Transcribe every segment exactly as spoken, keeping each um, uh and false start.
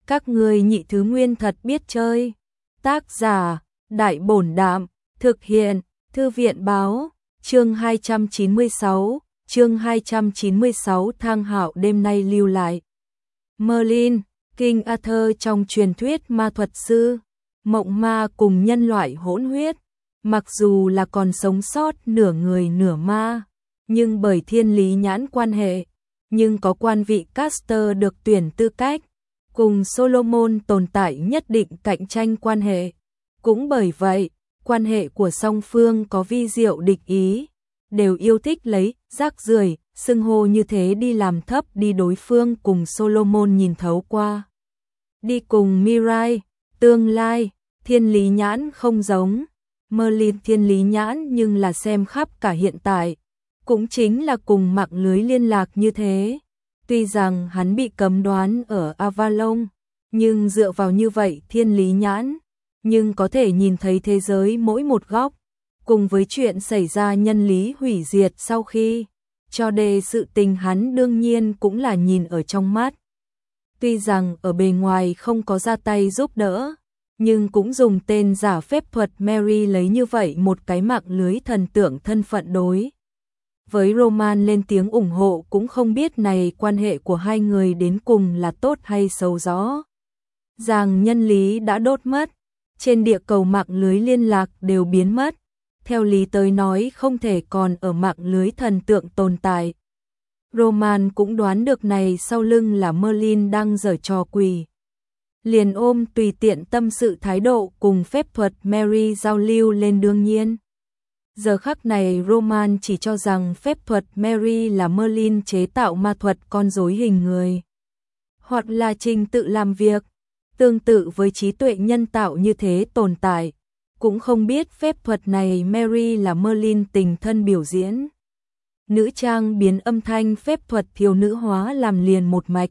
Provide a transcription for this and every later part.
Các ngươi nhị thứ nguyên thật biết chơi. Tác giả, Đại Bổn Đạm, thực hiện, Thư viện Báo, chương hai trăm chín mươi sáu, chương hai trăm chín mươi sáu Thang Hạo đêm nay lưu lại. Merlin, King Arthur trong truyền thuyết ma thuật sư, mộng ma cùng nhân loại hỗn huyết, mặc dù là còn sống sót nửa người nửa ma, nhưng bởi thiên lý nhãn quan hệ, nhưng có quan vị caster được tuyển tư cách, cùng Solomon tồn tại nhất định cạnh tranh quan hệ. Cũng bởi vậy, quan hệ của song phương có vi diệu địch ý, đều yêu thích lấy rác rưởi, xưng hô như thế đi làm thấp đi đối phương cùng Solomon nhìn thấu qua. Đi cùng Mirai, tương lai, thiên lý nhãn không giống, Merlin thiên lý nhãn nhưng là xem khắp cả hiện tại, cũng chính là cùng mạng lưới liên lạc như thế. Tuy rằng hắn bị cấm đoán ở Avalon, nhưng dựa vào như vậy thiên lý nhãn, nhưng có thể nhìn thấy thế giới mỗi một góc, cùng với chuyện xảy ra nhân lý hủy diệt sau khi, cho đề sự tình hắn đương nhiên cũng là nhìn ở trong mắt. Tuy rằng ở bề ngoài không có ra tay giúp đỡ, nhưng cũng dùng tên giả phép thuật Mary lấy như vậy một cái mạng lưới thần tượng thân phận đối. Với Roman lên tiếng ủng hộ cũng không biết này quan hệ của hai người đến cùng là tốt hay xấu rõ. Rằng nhân lý đã đốt mất, trên địa cầu mạng lưới liên lạc đều biến mất, theo lý tới nói không thể còn ở mạng lưới thần tượng tồn tại. Roman cũng đoán được này sau lưng là Merlin đang giở trò quỷ. Liền ôm tùy tiện tâm sự thái độ cùng phép thuật Mary giao lưu lên đương nhiên. Giờ khắc này Roman chỉ cho rằng phép thuật Mary là Merlin chế tạo ma thuật con rối hình người, hoặc là trình tự làm việc, tương tự với trí tuệ nhân tạo như thế tồn tại. Cũng không biết phép thuật này Mary là Merlin tình thân biểu diễn. Nữ trang biến âm thanh phép thuật thiếu nữ hóa làm liền một mạch.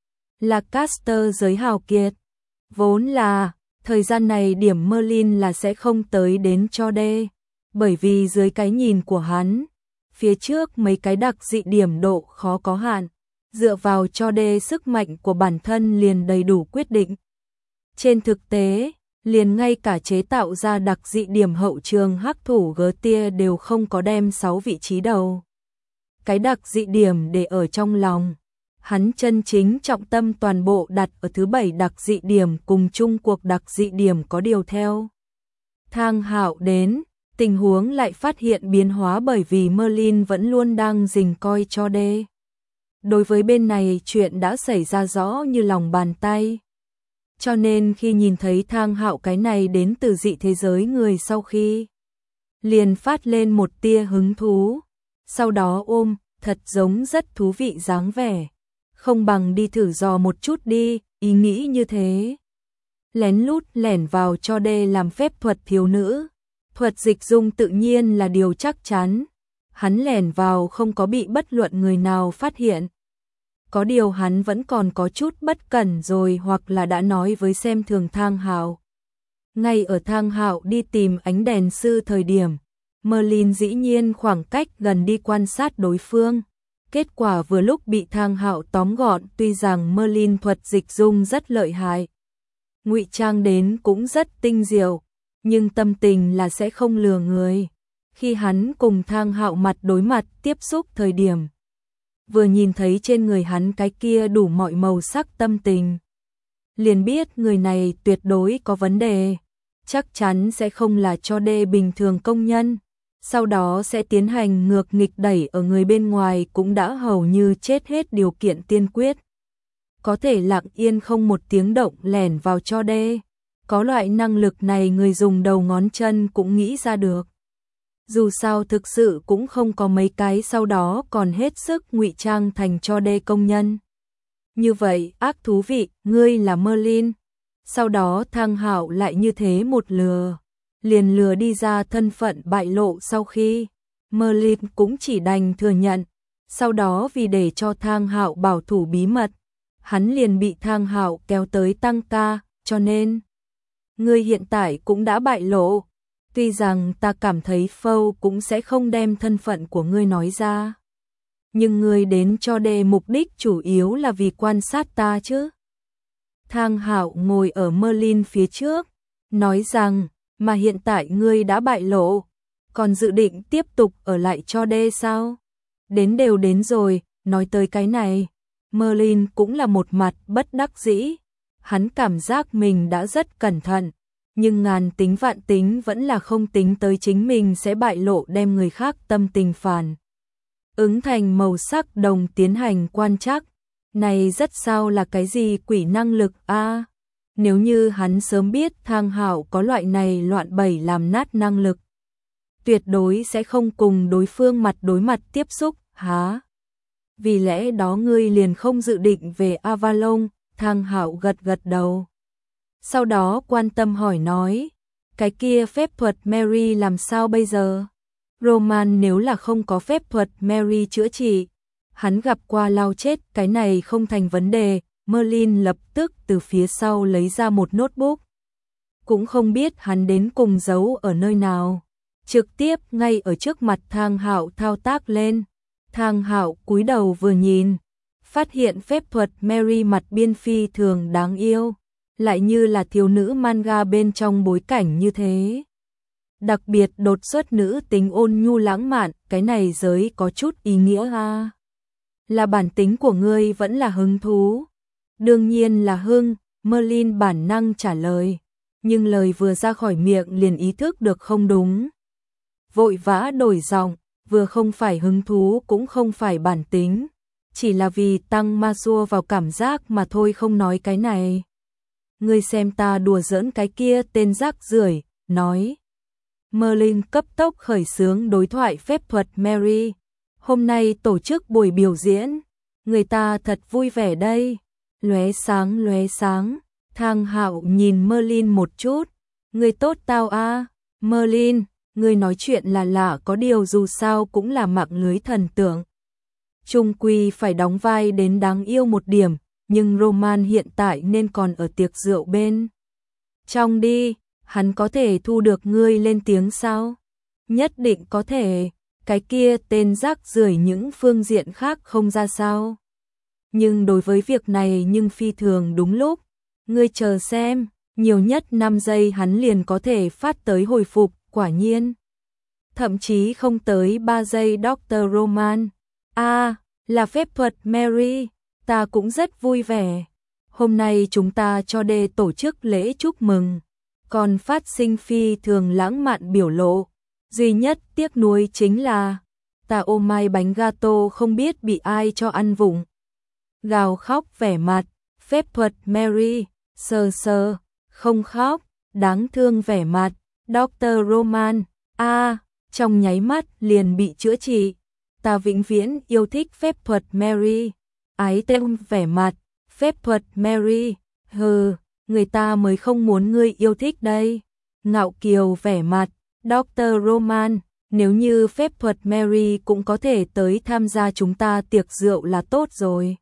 Là caster giới hào kiệt. Vốn là, thời gian này điểm Merlin là sẽ không tới đến cho đê. Bởi vì dưới cái nhìn của hắn, phía trước mấy cái đặc dị điểm độ khó có hạn, dựa vào cho đê sức mạnh của bản thân liền đầy đủ quyết định. Trên thực tế, liền ngay cả chế tạo ra đặc dị điểm hậu trường hắc thủ Gertia đều không có đem sáu vị trí đầu. Cái đặc dị điểm để ở trong lòng, hắn chân chính trọng tâm toàn bộ đặt ở thứ bảy đặc dị điểm cùng chung cuộc đặc dị điểm có điều theo. Thang Hạo đến, tình huống lại phát hiện biến hóa bởi vì Merlin vẫn luôn đang rình coi cho đê. Đối với bên này chuyện đã xảy ra rõ như lòng bàn tay. Cho nên khi nhìn thấy Thang Hạo cái này đến từ dị thế giới người sau khi, liền phát lên một tia hứng thú, sau đó ôm, thật giống rất thú vị dáng vẻ. Không bằng đi thử dò một chút đi, ý nghĩ như thế. Lén lút lẻn vào cho đê làm phép thuật thiếu nữ. Thuật dịch dung tự nhiên là điều chắc chắn. Hắn lẻn vào không có bị bất luận người nào phát hiện. Có điều hắn vẫn còn có chút bất cẩn rồi hoặc là đã nói với xem thường Thang Hạo. Ngay ở Thang Hạo đi tìm ánh đèn sư thời điểm, Merlin dĩ nhiên khoảng cách gần đi quan sát đối phương. Kết quả vừa lúc bị Thang Hạo tóm gọn, tuy rằng Merlin thuật dịch dung rất lợi hại, ngụy trang đến cũng rất tinh diệu, nhưng tâm tình là sẽ không lừa người. Khi hắn cùng Thang Hạo mặt đối mặt tiếp xúc thời điểm, vừa nhìn thấy trên người hắn cái kia đủ mọi màu sắc tâm tình, liền biết người này tuyệt đối có vấn đề, chắc chắn sẽ không là cho đê bình thường công nhân. Sau đó sẽ tiến hành ngược nghịch đẩy ở người bên ngoài cũng đã hầu như chết hết điều kiện tiên quyết. Có thể lặng yên không một tiếng động lẻn vào cho đê. Có loại năng lực này người dùng đầu ngón chân cũng nghĩ ra được. Dù sao thực sự cũng không có mấy cái sau đó còn hết sức ngụy trang thành cho đê công nhân. Như vậy ác thú vị, ngươi là Merlin. Sau đó Thang Hạo lại như thế một lừa. Liền lừa đi ra thân phận bại lộ sau khi Merlin cũng chỉ đành thừa nhận. Sau đó vì để cho Thang Hạo bảo thủ bí mật, hắn liền bị Thang Hạo kéo tới tăng ca, cho nên ngươi hiện tại cũng đã bại lộ. Tuy rằng ta cảm thấy Phâu cũng sẽ không đem thân phận của ngươi nói ra, nhưng ngươi đến cho đê mục đích chủ yếu là vì quan sát ta chứ. Thang Hạo ngồi ở Merlin phía trước, nói rằng, mà hiện tại ngươi đã bại lộ, còn dự định tiếp tục ở lại cho đê sao? Đến đều đến rồi, nói tới cái này, Merlin cũng là một mặt bất đắc dĩ, hắn cảm giác mình đã rất cẩn thận, nhưng ngàn tính vạn tính vẫn là không tính tới chính mình sẽ bại lộ đem người khác tâm tình phản ứng thành màu sắc đồng tiến hành quan trắc. Này rất sao là cái gì quỷ năng lực a? À, nếu như hắn sớm biết Thang Hạo có loại này loạn bẩy làm nát năng lực, tuyệt đối sẽ không cùng đối phương mặt đối mặt tiếp xúc, hả? Vì lẽ đó ngươi liền không dự định về Avalon? Thang Hạo gật gật đầu. Sau đó quan tâm hỏi nói, cái kia phép thuật Mary làm sao bây giờ? Roman nếu là không có phép thuật Mary chữa trị, hắn gặp qua lao chết, cái này không thành vấn đề. Merlin lập tức từ phía sau lấy ra một notebook. Cũng không biết hắn đến cùng giấu ở nơi nào. Trực tiếp ngay ở trước mặt Thang Hạo thao tác lên. Thang Hạo cúi đầu vừa nhìn, phát hiện phép thuật Mary mặt biên phi thường đáng yêu, lại như là thiếu nữ manga bên trong bối cảnh như thế. Đặc biệt đột xuất nữ tính ôn nhu lãng mạn, cái này giới có chút ý nghĩa ha. Là bản tính của ngươi vẫn là hứng thú? Đương nhiên là hưng, Merlin bản năng trả lời, nhưng lời vừa ra khỏi miệng liền ý thức được không đúng. Vội vã đổi giọng, vừa không phải hứng thú cũng không phải bản tính, chỉ là vì tăng ma xua vào cảm giác mà thôi, không nói cái này. Ngươi xem ta đùa giỡn cái kia tên rác rưởi, nói. Merlin cấp tốc khởi xướng đối thoại phép thuật Mary. Hôm nay tổ chức buổi biểu diễn, người ta thật vui vẻ đây. Lóe sáng lóe sáng, Thang Hạo nhìn Merlin một chút. Người tốt tao a, Merlin, người nói chuyện là lạ, có điều dù sao cũng là mạng lưới thần tượng. Trung quy phải đóng vai đến đáng yêu một điểm, nhưng Roman hiện tại nên còn ở tiệc rượu bên trong đi, hắn có thể thu được ngươi lên tiếng sao? Nhất định có thể, cái kia tên rác rưởi những phương diện khác không ra sao. Nhưng đối với việc này nhưng phi thường đúng lúc, ngươi chờ xem, nhiều nhất năm giây hắn liền có thể phát tới hồi phục, quả nhiên. Thậm chí không tới ba giây doctor Roman. A, à, là phép thuật Mary, ta cũng rất vui vẻ. Hôm nay chúng ta cho đê tổ chức lễ chúc mừng, còn phát sinh phi thường lãng mạn biểu lộ. Duy nhất tiếc nuối chính là ta ô mai bánh gato không biết bị ai cho ăn vụng. Gào khóc vẻ mặt, phép thuật Mary, sờ sờ, không khóc, đáng thương vẻ mặt, doctor Roman, a, à, trong nháy mắt liền bị chữa trị. Ta vĩnh viễn yêu thích phép thuật Mary. Ái tên vẻ mặt, phép thuật Mary, hừ, người ta mới không muốn ngươi yêu thích đây. Ngạo kiều vẻ mặt, doctor Roman, nếu như phép thuật Mary cũng có thể tới tham gia chúng ta tiệc rượu là tốt rồi.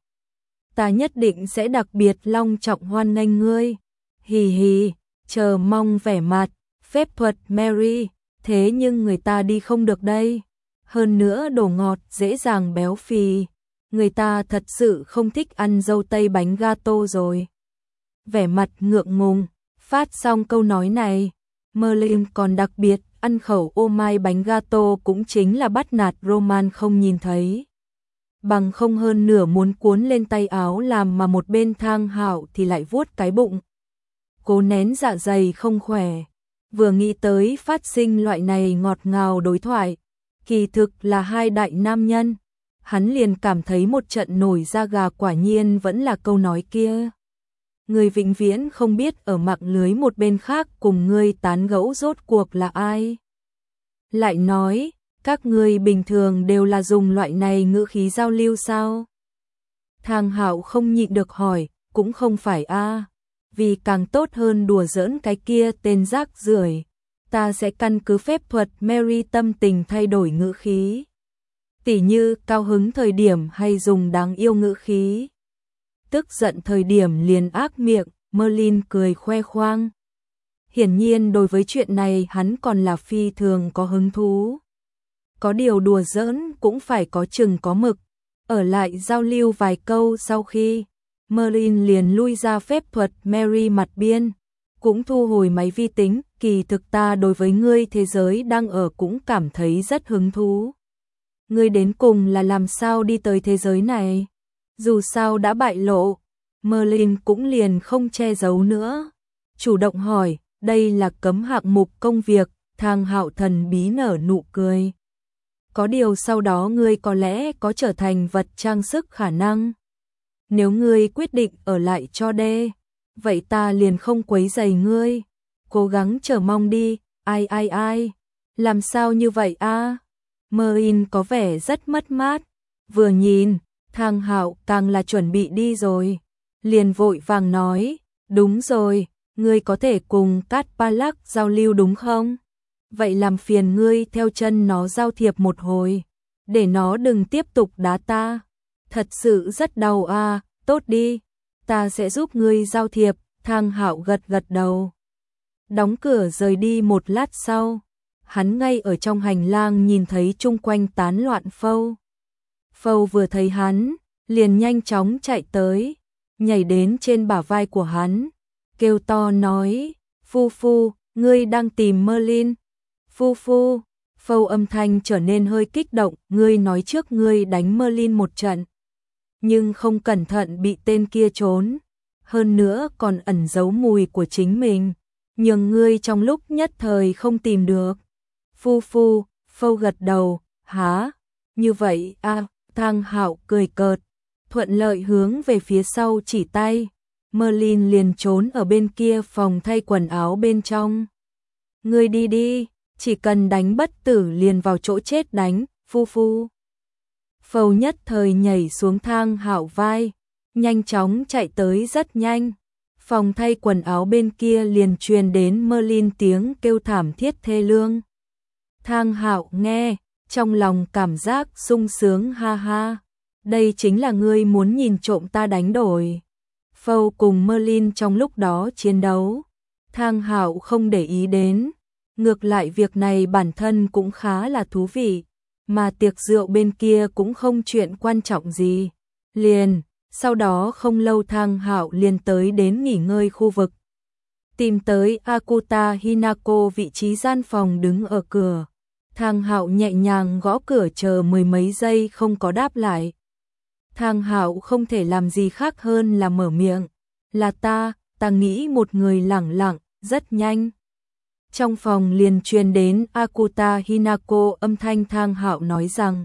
Ta nhất định sẽ đặc biệt long trọng hoan nghênh ngươi. Hì hì, chờ mong vẻ mặt, phép thuật Mary, thế nhưng người ta đi không được đây. Hơn nữa đồ ngọt dễ dàng béo phì, người ta thật sự không thích ăn dâu tây bánh gato rồi. Vẻ mặt ngượng ngùng, phát xong câu nói này, Merlin còn đặc biệt ăn khẩu ô mai bánh gato cũng chính là bắt nạt Roman không nhìn thấy. Bằng không hơn nửa muốn cuốn lên tay áo làm mà một bên Thang Hạo thì lại vuốt cái bụng. Cố nén dạ dày không khỏe, vừa nghĩ tới phát sinh loại này ngọt ngào đối thoại, kỳ thực là hai đại nam nhân, hắn liền cảm thấy một trận nổi da gà, quả nhiên vẫn là câu nói kia. Người vĩnh viễn không biết ở mạng lưới một bên khác cùng ngươi tán gẫu rốt cuộc là ai. Lại nói, các ngươi bình thường đều là dùng loại này ngữ khí giao lưu sao? Thang Hạo không nhịn được hỏi, cũng không phải a, à, vì càng tốt hơn đùa giỡn cái kia tên rác rưởi, ta sẽ căn cứ phép thuật Mary tâm tình thay đổi ngữ khí. Tỉ như cao hứng thời điểm hay dùng đáng yêu ngữ khí, tức giận thời điểm liền ác miệng. Merlin cười khoe khoang. Hiển nhiên đối với chuyện này hắn còn là phi thường có hứng thú. Có điều đùa giỡn cũng phải có chừng có mực. Ở lại giao lưu vài câu sau khi Merlin liền lui ra phép thuật Mary mặt biên, cũng thu hồi máy vi tính, kỳ thực ta đối với ngươi thế giới đang ở cũng cảm thấy rất hứng thú. Ngươi đến cùng là làm sao đi tới thế giới này? Dù sao đã bại lộ, Merlin cũng liền không che giấu nữa. Chủ động hỏi, đây là cấm hạng mục công việc, Thang Hạo thần bí nở nụ cười. Có điều sau đó ngươi có lẽ có trở thành vật trang sức khả năng. Nếu ngươi quyết định ở lại cho đê, vậy ta liền không quấy rầy ngươi. Cố gắng chờ mong đi, ai ai ai, làm sao như vậy a? Merlin có vẻ rất mất mát, vừa nhìn, Thang Hạo càng là chuẩn bị đi rồi, liền vội vàng nói, đúng rồi, ngươi có thể cùng Cát Palak giao lưu đúng không? Vậy làm phiền ngươi theo chân nó giao thiệp một hồi, để nó đừng tiếp tục đá ta. Thật sự rất đau a, tốt đi, ta sẽ giúp ngươi giao thiệp. Thang Hạo gật gật đầu. Đóng cửa rời đi một lát sau, hắn ngay ở trong hành lang nhìn thấy chung quanh tán loạn Phâu. Phâu vừa thấy hắn, liền nhanh chóng chạy tới, nhảy đến trên bả vai của hắn, kêu to nói, Phu Phu, ngươi đang tìm Merlin. Phu Phu, Phâu âm thanh trở nên hơi kích động, ngươi nói trước ngươi đánh Merlin một trận, nhưng không cẩn thận bị tên kia trốn, hơn nữa còn ẩn giấu mùi của chính mình, nhưng ngươi trong lúc nhất thời không tìm được. Phu Phu, Phâu gật đầu, hả? Như vậy à, Thang Hạo cười cợt, thuận lợi hướng về phía sau chỉ tay, Merlin liền trốn ở bên kia phòng thay quần áo bên trong. Ngươi đi đi, chỉ cần đánh bất tử liền vào chỗ chết đánh, Phu Phu. Phâu nhất thời nhảy xuống Thang Hạo vai, nhanh chóng chạy tới rất nhanh. Phòng thay quần áo bên kia liền truyền đến Merlin tiếng kêu thảm thiết thê lương. Thang Hạo nghe, trong lòng cảm giác sung sướng ha ha. Đây chính là ngươi muốn nhìn trộm ta đánh đổi. Phâu cùng Merlin trong lúc đó chiến đấu, Thang Hạo không để ý đến. Ngược lại việc này bản thân cũng khá là thú vị, mà tiệc rượu bên kia cũng không chuyện quan trọng gì. Liền, sau đó không lâu Thang Hạo liền tới đến nghỉ ngơi khu vực. Tìm tới Akuta Hinako vị trí gian phòng đứng ở cửa. Thang Hạo nhẹ nhàng gõ cửa chờ mười mấy giây không có đáp lại. Thang Hạo không thể làm gì khác hơn là mở miệng. Là ta, ta nghĩ một người lẳng lặng, rất nhanh. Trong phòng liền truyền đến Akuta Hinako âm thanh. Thang Hạo nói rằng,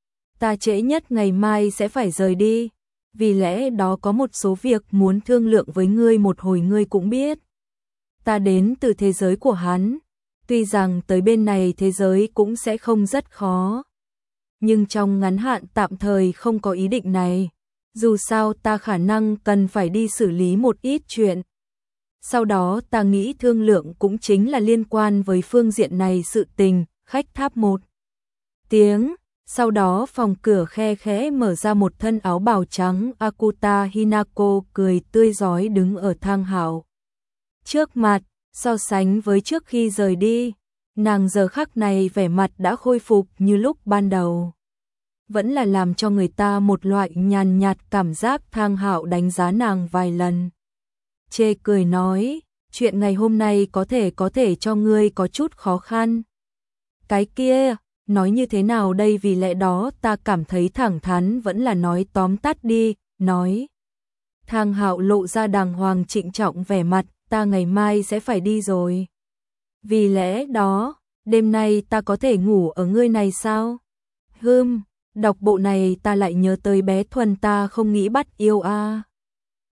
ta trễ nhất ngày mai sẽ phải rời đi, vì lẽ đó có một số việc muốn thương lượng với ngươi một hồi. Ngươi cũng biết, ta đến từ thế giới của hắn, tuy rằng tới bên này thế giới cũng sẽ không rất khó, nhưng trong ngắn hạn tạm thời không có ý định này, dù sao ta khả năng cần phải đi xử lý một ít chuyện. Sau đó ta nghĩ thương lượng cũng chính là liên quan với phương diện này sự tình. Khách tháp một tiếng, sau đó phòng cửa khe khẽ mở ra, một thân áo bào trắng Akuta Hinako cười tươi rói đứng ở Thang Hạo trước mặt. So sánh với trước khi rời đi, nàng giờ khắc này vẻ mặt đã khôi phục như lúc ban đầu, vẫn là làm cho người ta một loại nhàn nhạt cảm giác. Thang Hạo đánh giá nàng vài lần, chê cười nói, chuyện ngày hôm nay có thể có thể cho ngươi có chút khó khăn. Cái kia, nói như thế nào đây? Vì lẽ đó ta cảm thấy thẳng thắn vẫn là nói tóm tắt đi, nói. Thang Hạo lộ ra đàng hoàng trịnh trọng vẻ mặt, ta ngày mai sẽ phải đi rồi. Vì lẽ đó, đêm nay ta có thể ngủ ở ngươi này sao? Hừm, đọc bộ này ta lại nhớ tới bé Thuần, ta không nghĩ bắt yêu a. À.